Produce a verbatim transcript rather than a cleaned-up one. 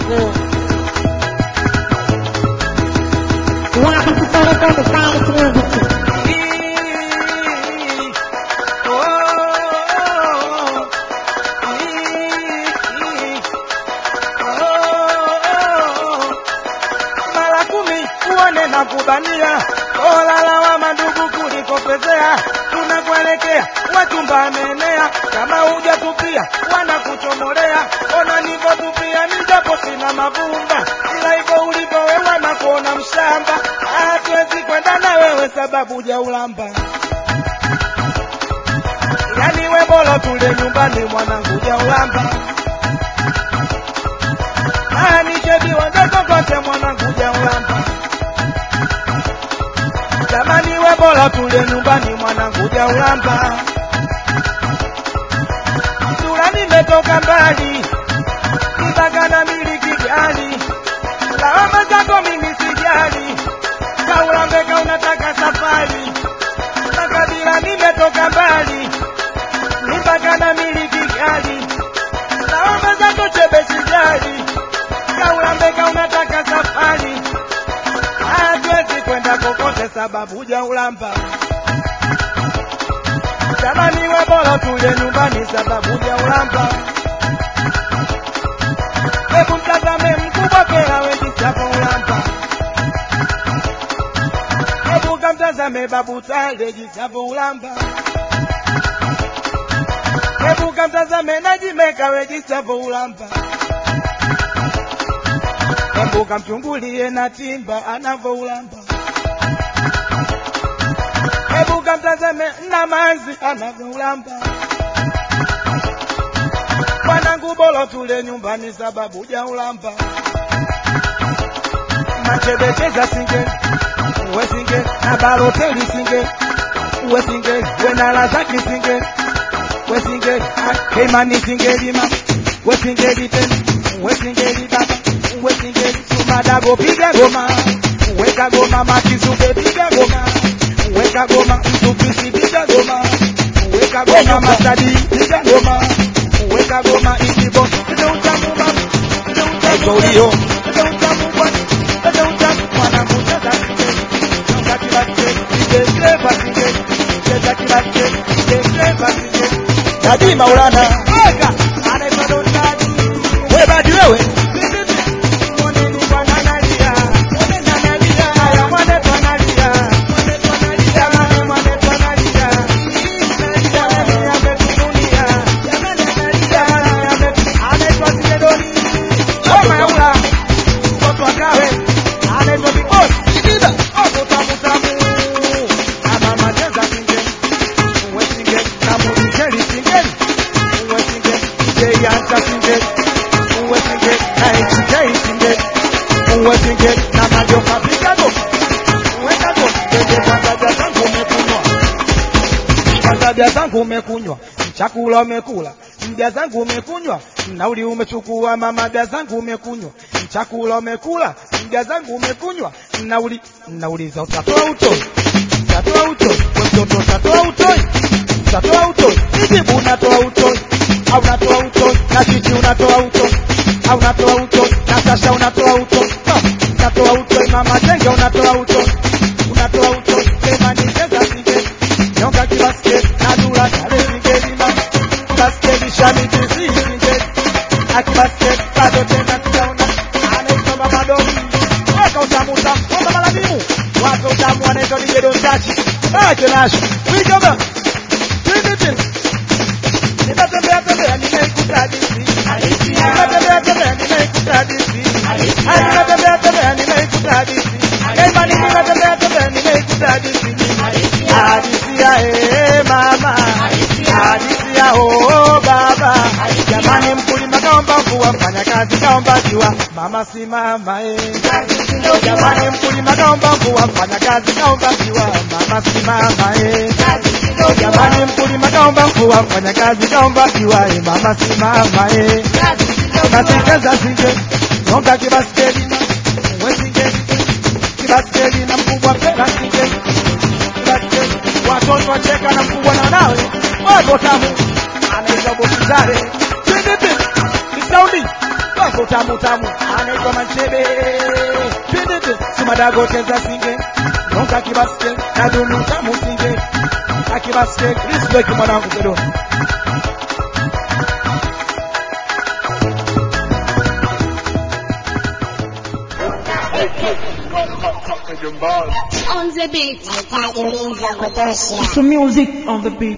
Yeah. Welcome to Photo the finest music. Na kubania olala wa mandugu kulikopezea, tunakuelekea wachumba amenea, kama huja tupia wanakuchomolea, ona nivo tupia nijapo sina mavumba, ila hivyo ulivo wewe na kuona mshamba, hatuwezi kwenda na wewe sababu huja ulamba, yani we bora tule nyumbani mwanangu huja ulamba, haya nishebi wangeko kote mwanangu huja ulamba, jamani we bora tule nyumbani mwanangu huja ulamba, sura nimetoka mbali mpaka na miliki gari, lawama zako mimi sijali, kaulambeka unataka safari, makabila nimetoka mbali mpaka na miliki gari, lawama zako chebe sijali, kaulambeka unataka safari, hatuwezi kwenda kokote sababu huja ulamba, jamani we bora tule nyumbani sababu huja ulamba, hebu mtazame mkubwa kera wengi sababu ulamba, hebu kamtazame babu tale jisabu ulamba, hebu kamtazame najimeka weji sababu ulamba, hebu kamchungulie na timba anavo ulamba, hebu kamtazame na manzi anavyo ulamba, mwanangu bora tule nyumbani sababu huja ulamba, machebecheza singe uwe singe na baroteli singe uwe singe uwe na lazaki singe uwe singe keimani singe lima uwe singe liteni uwe singe libaba uwe singe sumadago piga goma uweka goma makizube piga goma uweka goma mtupisi piga goma uweka goma masadi piga goma uweka goma ikibo ndio utamu babu ndio utamu ndio utamu kwa ndio utamu mwanangu cheza cheza kila kitu kile basi cheza kila kitu kile basi Dadi Maulana aka anaitwa Dadi wewe badi wewe Mbia zangu umekunywa, chakula umekula, mbia zangu umekunywa, nauli umechukua mama, mbia zangu umekunywa, chakula umekula, mbia zangu umekunywa, nauli nauliza utatoa utoi, utatoa utoi, mtoto utatoa utoi, utatoa utoi, nijibu unatoa utoi, au unatoa utoi, na chichi unatoa utoi, au unatoa utoi, na Sasha unatoa utoi, unatoa utoi, mama Tenge unatoa utoi, unatoa utoi, sema ni cheza singe, nyonga kibasket, nadura kale singe lima, basket shami kisi singe, akibasket, bado tena tujaona, anaitwa mama Domi, waka utamuta, waka maladimu, waka utamu anaitwa Nigedo Chachi, aje nashu, wijoga, tinitin, nimetembea tembea nimeikuta disi, nimetembea tembea nimeikuta disi, nimetembea tembea nimeikuta disi, Keimani nimetembea tembea nimeikuta disi, hadisia eh mama, hadisia oh baba, jamani mkulima kaomba mvua, mfanya kazi kaomba jua, mama si mama eh, jamani mkulima kaomba mvua, mfanya kazi kaomba jua, mama si mama eh, jamani mkulima kaomba mvua, mfanya kazi kaomba jua, mama si mama eh, katikeza singe, nyonga kibaskeli na uwe singe, kibaskeli na mkubwa pera singe, kibaskeli, watoto wacheka na mkubwa na nawe, wako tamu, anaita bokizare, singipi, ni saundi, wako tamu tamu anaitwa Manchebe. Twende Sumadago cheza singe nonga kibaske na dunu tamu singe akibaske respect mwanangu kidogo. On the beat. Some music on the beat.